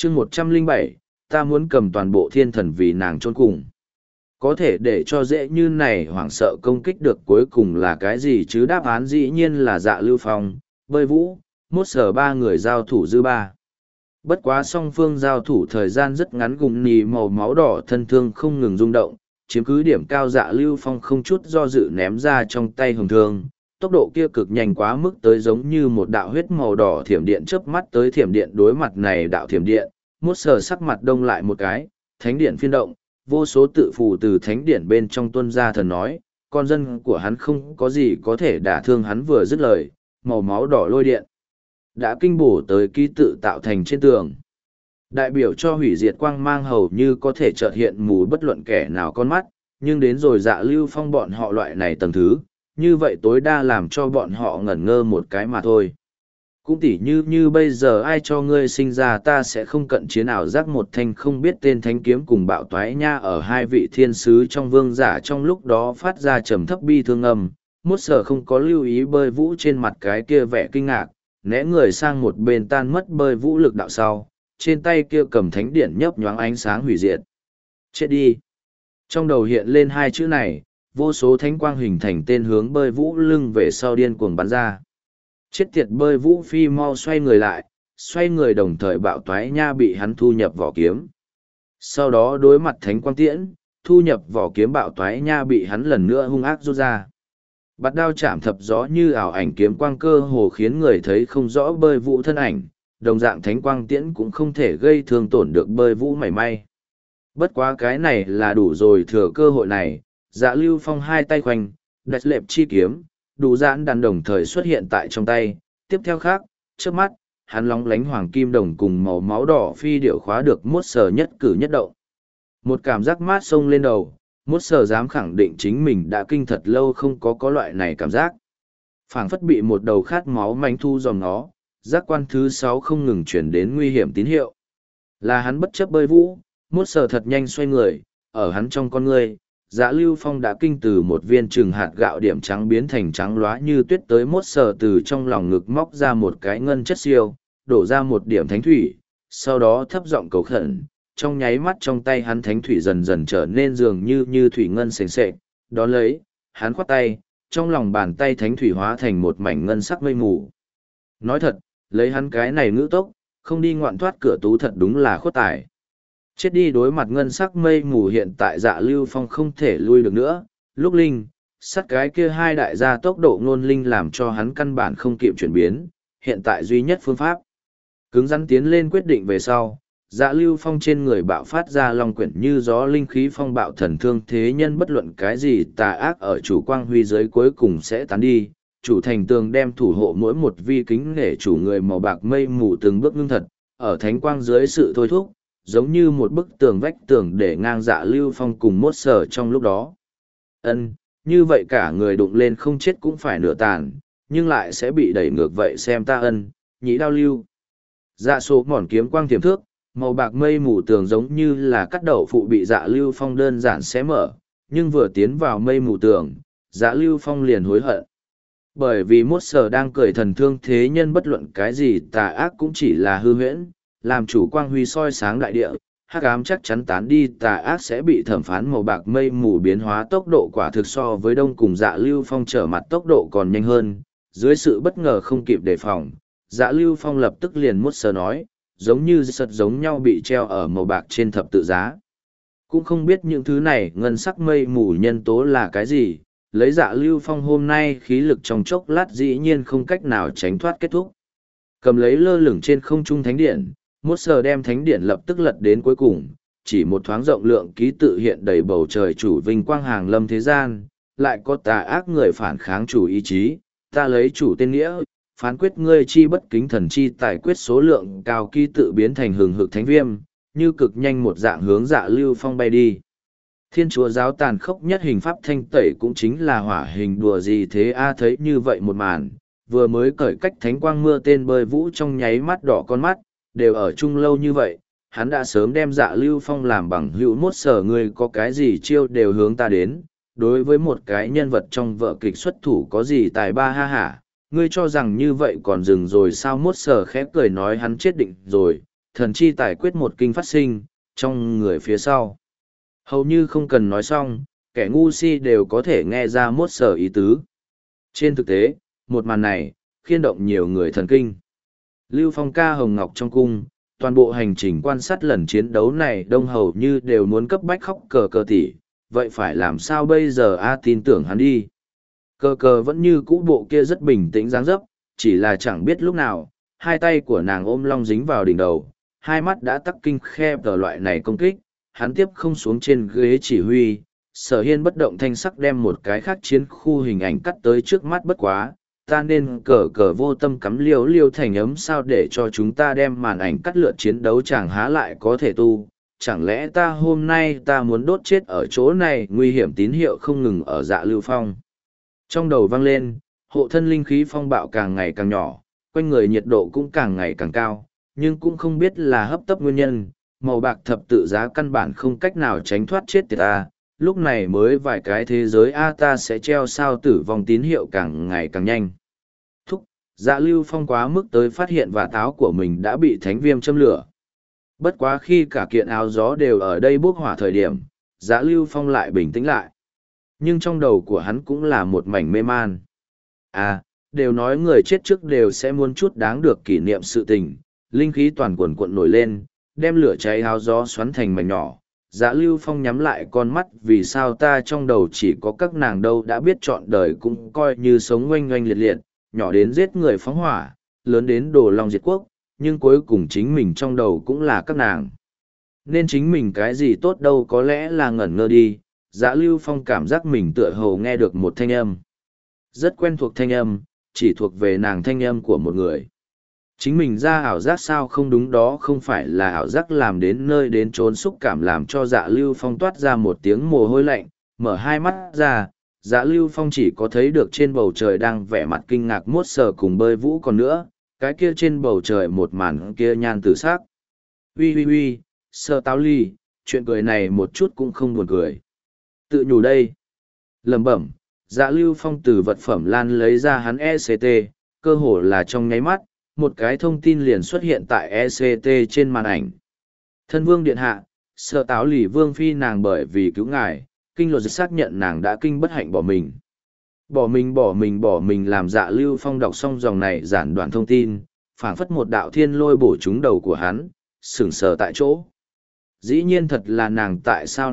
chương 107, ta muốn cầm toàn bộ thiên thần vì nàng chôn cùng. Có thể để cho dễ như này hoảng sợ công kích được cuối cùng là cái gì chứ? Đáp án dĩ nhiên là Dạ Lưu Phong, Bơi Vũ, Mốt Sở ba người giao thủ dư ba. Bất quá song phương giao thủ thời gian rất ngắn, gùng nì màu máu đỏ thân thương không ngừng rung động, chiếm cứ điểm cao. Dạ Lưu Phong không chút do dự ném ra trong tay hồng thương, tốc độ kia cực nhanh quá mức tới giống như một đạo huyết màu đỏ thiểm điện chớp mắt tới. Thiểm điện đối mặt này đạo thiểm điện, Mốt Sở sắc mặt đông lại một cái, thánh điện phiên động, vô số tự phù từ thánh điện bên trong tuân ra thần nói, con dân của hắn không có gì có thể đả thương hắn. Vừa dứt lời, màu máu đỏ lôi điện đã kinh bổ tới ký tự tạo thành trên tường, đại biểu cho hủy diệt quang mang hầu như có thể chợt hiện mù bất luận kẻ nào con mắt. Nhưng đến rồi Dạ Lưu Phong bọn họ loại này tầng thứ, như vậy tối đa làm cho bọn họ ngẩn ngơ một cái mà thôi. Cũng tỉ như bây giờ ai cho ngươi sinh ra ta sẽ không cận chiến. Ảo giác một thanh không biết tên thánh kiếm cùng bạo toái nha ở hai vị thiên sứ trong vương giả trong lúc đó phát ra trầm thấp bi thương âm. Mốt Sở không có lưu ý Bơi Vũ trên mặt cái kia vẻ kinh ngạc, né người sang một bên tan mất Bơi Vũ lực đạo sau, trên tay kia cầm thánh điển nhấp nhoáng ánh sáng hủy diệt. Chết đi! Trong đầu hiện lên hai chữ này, vô số thánh quang hình thành tên hướng Bơi Vũ lưng về sau điên cuồng bắn ra. Chết tiệt! Bơi Vũ phi mau xoay người lại, xoay người đồng thời bạo toái nha bị hắn thu nhập vỏ kiếm. Sau đó đối mặt thánh quang tiễn, thu nhập vỏ kiếm bạo toái nha bị hắn lần nữa hung ác rút ra. Bạt đao chạm thập gió như ảo ảnh kiếm quang cơ hồ khiến người thấy không rõ Bơi Vũ thân ảnh, đồng dạng thánh quang tiễn cũng không thể gây thương tổn được Bơi Vũ mảy may. Bất quá cái này là đủ rồi. Thừa cơ hội này, Dạ Lưu Phong hai tay khoanh, đặt lệp chi kiếm, đủ giãn đàn đồng thời xuất hiện tại trong tay. Tiếp theo khác, trước mắt, hắn lóng lánh hoàng kim đồng cùng màu máu đỏ phi điệu khóa được Mốt Sở nhất cử nhất động. Một cảm giác mát xông lên đầu, Mốt Sở dám khẳng định chính mình đã kinh thật lâu không có loại này cảm giác. Phảng phất bị một đầu khát máu manh thu dòng nó, giác quan thứ 6 không ngừng chuyển đến nguy hiểm tín hiệu. Là hắn bất chấp Bơi Vũ, Mốt Sở thật nhanh xoay người, ở hắn trong con ngươi, Dạ Lưu Phong đã kinh từ một viên trừng hạt gạo điểm trắng biến thành trắng lóa như tuyết tới. Mốt Sở từ trong lòng ngực móc ra một cái ngân chất siêu, đổ ra một điểm thánh thủy, sau đó thấp giọng cầu khẩn. Trong nháy mắt trong tay hắn thánh thủy dần dần trở nên dường như thủy ngân sền sệt. Đón lấy, hắn khoát tay, trong lòng bàn tay thánh thủy hóa thành một mảnh ngân sắc mây mù. Nói thật, lấy hắn cái này ngữ tốc, không đi ngoạn thoát cửa tú thật đúng là khuất tài. Chết đi! Đối mặt ngân sắc mây mù hiện tại Dạ Lưu Phong không thể lui được nữa. Lúc linh, sắt cái kia hai đại gia tốc độ ngôn linh làm cho hắn căn bản không kịp chuyển biến. Hiện tại duy nhất phương pháp, cứng rắn tiến lên quyết định về sau. Dạ Lưu Phong trên người bạo phát ra long quyển như gió linh khí phong bạo thần thương thế nhân bất luận cái gì tà ác ở chủ quang huy giới cuối cùng sẽ tán đi. Chủ thành tường đem thủ hộ mỗi một vi kính để chủ người màu bạc mây mù từng bước ngưng thật, ở thánh quang dưới sự thôi thúc, giống như một bức tường vách tường để ngang Dạ Lưu Phong cùng Mốt Sở trong lúc đó. Như vậy cả người đụng lên không chết cũng phải nửa tàn, nhưng lại sẽ bị đẩy ngược vậy xem ta nhĩ đao lưu. Dạ số mòn kiếm quang tiềm thước, màu bạc mây mù tường giống như là cắt đậu phụ bị Dạ Lưu Phong đơn giản xé mở, nhưng vừa tiến vào mây mù tường, Dạ Lưu Phong liền hối hận. Bởi vì Mốt Sở đang cười thần thương thế nhân bất luận cái gì tà ác cũng chỉ là hư huyễn, làm chủ quang huy soi sáng đại địa, hắc ám chắc chắn tán đi, tà ác sẽ bị thẩm phán. Màu bạc mây mù biến hóa tốc độ quả thực so với đông cùng Dạ Lưu Phong trở mặt tốc độ còn nhanh hơn. Dưới sự bất ngờ không kịp đề phòng, Dạ Lưu Phong lập tức liền Mốt Sở nói, giống như sật giống nhau bị treo ở màu bạc trên thập tự giá. Cũng không biết những thứ này ngân sắc mây mù nhân tố là cái gì, lấy Dạ Lưu Phong hôm nay khí lực trong chốc lát dĩ nhiên không cách nào tránh thoát kết thúc. Cầm lấy lơ lửng trên không trung thánh điện, Mốt Sở đem thánh điện lập tức lật đến cuối cùng, chỉ một thoáng rộng lượng ký tự hiện đầy bầu trời chủ vinh quang hàng lâm thế gian, lại có tà ác người phản kháng chủ ý chí, ta lấy chủ tên nghĩa, phán quyết ngươi chi bất kính thần chi tài quyết. Số lượng cao ký tự biến thành hừng hực thánh viêm, như cực nhanh một dạng hướng Dạ Lưu Phong bay đi. Thiên chúa giáo tàn khốc nhất hình pháp thanh tẩy cũng chính là hỏa hình, đùa gì thế a? Thấy như vậy một màn, vừa mới cởi cách thánh quang mưa tên Bơi Vũ trong nháy mắt đỏ con mắt, đều ở chung lâu như vậy, hắn đã sớm đem Dạ Lưu Phong làm bằng hữu. Mốt Sở ngươi có cái gì chiêu đều hướng ta đến, đối với một cái nhân vật trong vở kịch xuất thủ có gì tài ba ha hả, ngươi cho rằng như vậy còn dừng rồi sao? Mốt Sở khẽ cười nói hắn chết định rồi, thần chi tài quyết một kinh phát sinh, trong người phía sau. Hầu như không cần nói xong, kẻ ngu si đều có thể nghe ra mốt sở ý tứ. Trên thực tế, một màn này, khiên động nhiều người thần kinh. Lưu Phong ca hồng ngọc trong cung, toàn bộ hành trình quan sát lần chiến đấu này đông hầu như đều muốn cấp bách khóc cờ cờ tỉ, vậy phải làm sao bây giờ a tin tưởng hắn đi. Cờ cờ vẫn như cũ bộ kia rất bình tĩnh dáng dấp, chỉ là chẳng biết lúc nào, hai tay của nàng ôm long dính vào đỉnh đầu, hai mắt đã tắc kinh khe tờ loại này công kích, hắn tiếp không xuống trên ghế chỉ huy. Sở Hiên bất động thanh sắc đem một cái khác chiến khu hình ảnh cắt tới trước mắt bất quá, ta nên cờ cờ vô tâm cắm liêu liêu thành ấm sao để cho chúng ta đem màn ảnh cắt lượt chiến đấu chẳng há lại có thể tu. Chẳng lẽ ta hôm nay ta muốn đốt chết ở chỗ này, nguy hiểm tín hiệu không ngừng ở Dạ Lưu Phong. Trong đầu vang lên, hộ thân linh khí phong bạo càng ngày càng nhỏ, quanh người nhiệt độ cũng càng ngày càng cao, nhưng cũng không biết là hấp tấp nguyên nhân, màu bạc thập tự giá căn bản không cách nào tránh thoát chết tiệt ta. Lúc này mới vài cái thế giới ta sẽ treo sao tử vong tín hiệu càng ngày càng nhanh. Dạ Lưu Phong quá mức tới phát hiện và táo của mình đã bị thánh viêm châm lửa. Bất quá khi cả kiện áo gió đều ở đây bốc hỏa thời điểm, Dạ Lưu Phong lại bình tĩnh lại. Nhưng trong đầu của hắn cũng là một mảnh mê man. Đều nói người chết trước đều sẽ muốn chút đáng được kỷ niệm sự tình, linh khí toàn quần cuộn nổi lên, đem lửa cháy áo gió xoắn thành mảnh nhỏ. Dạ Lưu Phong nhắm lại con mắt, vì sao ta trong đầu chỉ có các nàng đâu, đã biết trọn đời cũng coi như sống oanh oanh liệt liệt, nhỏ đến giết người phóng hỏa, lớn đến đồ long diệt quốc, nhưng cuối cùng chính mình trong đầu cũng là các nàng. Nên chính mình cái gì tốt đâu, có lẽ là ngẩn ngơ đi. Dạ Lưu Phong cảm giác mình tựa hồ nghe được một thanh âm. Rất quen thuộc thanh âm, chỉ thuộc về nàng thanh âm của một người. Chính mình ra ảo giác sao không đúng, đó không phải là ảo giác, làm đến nơi đến trốn xúc cảm làm cho Dạ Lưu Phong toát ra một tiếng mồ hôi lạnh, mở hai mắt ra. Dạ Lưu Phong chỉ có thấy được trên bầu trời đang vẻ mặt kinh ngạc mốt sờ cùng bơi vũ, còn nữa, cái kia trên bầu trời một màn kia nhan tử sắc. Ui, sơ táo ly, chuyện cười này một chút cũng không buồn cười. Tự nhủ đây. Lẩm bẩm, Dạ Lưu Phong từ vật phẩm lan lấy ra hắn ECT, cơ hồ là trong nháy mắt, một cái thông tin liền xuất hiện tại ECT trên màn ảnh. Thân vương điện hạ, sơ táo lì vương phi nàng bởi vì cứu ngài, kinh luật xác nhận nàng đã kinh bất hạnh bỏ mình. Bỏ mình làm Dạ Lưu Phong đọc xong dòng này giản đoạn thông tin, phảng phất một đạo thiên lôi bổ trúng đầu của hắn, sững sờ tại chỗ. Dĩ nhiên thật là nàng, tại sao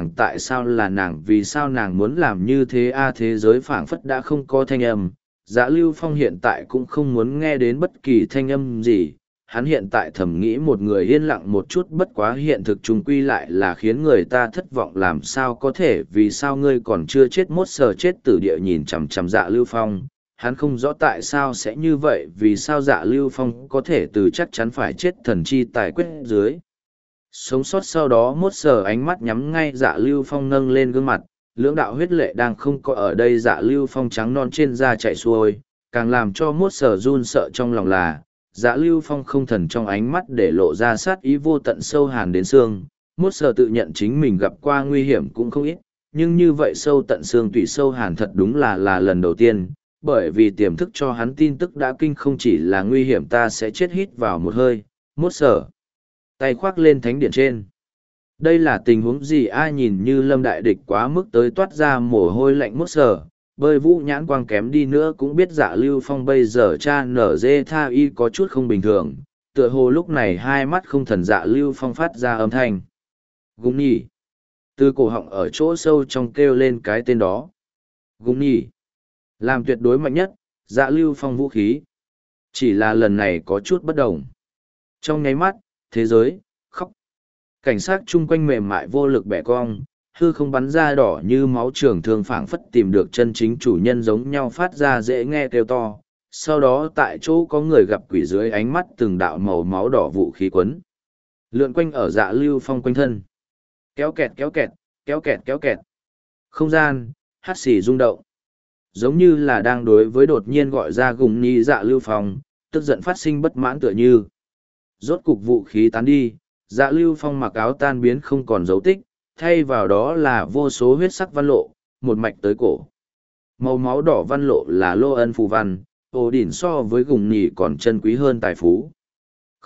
là nàng, vì sao nàng muốn làm như thế thế giới phảng phất đã không có thanh âm. Dạ Lưu Phong hiện tại cũng không muốn nghe đến bất kỳ thanh âm gì, hắn hiện tại thầm nghĩ một người yên lặng một chút, bất quá hiện thực chung quy lại là khiến người ta thất vọng, làm sao có thể, vì sao ngươi còn chưa chết, mốt sờ chết tử địa nhìn chằm chằm Dạ Lưu Phong. Hắn không rõ tại sao sẽ như vậy, vì sao Dạ Lưu Phong có thể từ chắc chắn phải chết thần chi tài quyết dưới. Sống sót sau đó mốt sờ ánh mắt nhắm ngay Dạ Lưu Phong, nâng lên gương mặt, lưỡng đạo huyết lệ đang không có ở đây. Dạ Lưu Phong trắng non trên da chạy xuôi, càng làm cho mốt sờ run sợ trong lòng là, Dạ Lưu Phong không thần trong ánh mắt để lộ ra sát ý vô tận sâu hàn đến xương. Mốt sờ tự nhận chính mình gặp qua nguy hiểm cũng không ít, nhưng như vậy sâu tận xương tủy sâu hàn thật đúng là lần đầu tiên, bởi vì tiềm thức cho hắn tin tức đã kinh không chỉ là nguy hiểm ta sẽ chết, hít vào một hơi. Mốt sờ tay khoác lên thánh điện trên. Đây là tình huống gì? Ai nhìn như lâm đại địch quá mức tới toát ra mồ hôi lạnh mốt sờ. Bơi vũ nhãn quang kém đi nữa cũng biết Dạ Lưu Phong bây giờ cha nở dê tha y có chút không bình thường, tựa hồ lúc này hai mắt không thần. Dạ Lưu Phong phát ra âm thanh Gung nhỉ, từ cổ họng ở chỗ sâu trong kêu lên cái tên đó. Gung nhỉ, làm tuyệt đối mạnh nhất Dạ Lưu Phong vũ khí, chỉ là lần này có chút bất đồng. Trong nháy mắt, thế giới khóc, cảnh sát chung quanh mềm mại vô lực bẻ cong, hư không bắn ra đỏ như máu, trường thương phảng phất tìm được chân chính chủ nhân giống nhau, phát ra dễ nghe kêu to. Sau đó tại chỗ có người gặp quỷ, dưới ánh mắt từng đạo màu máu đỏ vũ khí quấn lượn quanh ở Dạ Lưu Phong quanh thân. Kéo kẹt kéo kẹt, kéo kẹt kéo kẹt. Không gian hắt xì rung động, giống như là đang đối với đột nhiên gọi ra gùng ni. Dạ Lưu Phong tức giận phát sinh bất mãn, tựa như rốt cục vũ khí tán đi. Dạ Lưu Phong mặc áo tan biến không còn dấu tích, thay vào đó là vô số huyết sắc văn lộ, một mạch tới cổ. Màu máu đỏ văn lộ là lô ân phù văn, ổ đỉnh so với gùng nhì còn chân quý hơn tài phú.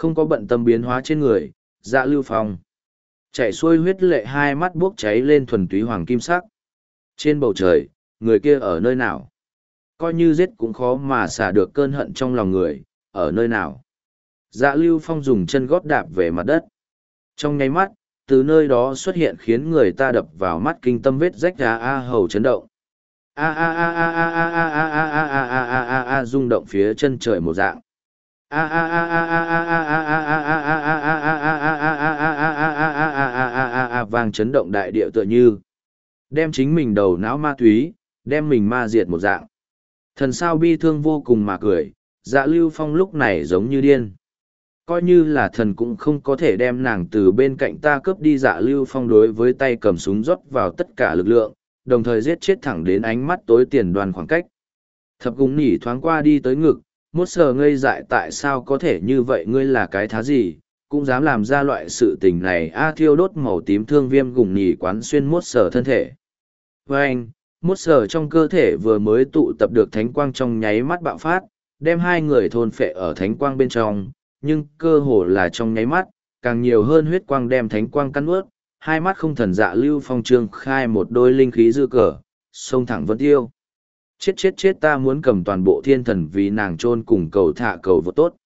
Không có bận tâm biến hóa trên người, Dạ Lưu Phong chảy xuôi huyết lệ, hai mắt bốc cháy lên thuần túy hoàng kim sắc. Trên bầu trời, người kia ở nơi nào? Coi như giết cũng khó mà xả được cơn hận trong lòng người, ở nơi nào? Dạ Lưu Phong dùng chân gót đạp về mặt đất. Trong nháy mắt, từ nơi đó xuất hiện khiến người ta đập vào mắt kinh tâm vết rách hầu chấn động. Rung động phía chân trời một dạng. Vang chấn động đại địa tựa như đem chính mình đầu não ma túy, đem mình ma diệt một dạng. Thần sao bi thương vô cùng mà cười, Dạ Lưu Phong lúc này giống như điên. Coi như là thần cũng không có thể đem nàng từ bên cạnh ta cướp đi. Dạ Lưu Phong đối với tay cầm súng rót vào tất cả lực lượng, đồng thời giết chết thẳng đến ánh mắt tối tiền đoàn khoảng cách. Thập Gùng Nỉ thoáng qua đi tới ngực, mốt sờ ngây dại, tại sao có thể như vậy, ngươi là cái thá gì, cũng dám làm ra loại sự tình này. Thiêu đốt màu tím thương viêm Gùng Nỉ quán xuyên mốt sờ thân thể. Với anh, mốt sờ trong cơ thể vừa mới tụ tập được thánh quang trong nháy mắt bạo phát, đem hai người thôn phệ ở thánh quang bên trong, nhưng cơ hồ là trong nháy mắt, càng nhiều hơn huyết quang đem thánh quang cắn ướt. Hai mắt không thần Dạ Lưu Phong trương khai một đôi linh khí dư cờ, xông thẳng Vân Tiêu. Chết, ta muốn cầm toàn bộ thiên thần vì nàng chôn cùng cầu thả cầu vô tốt.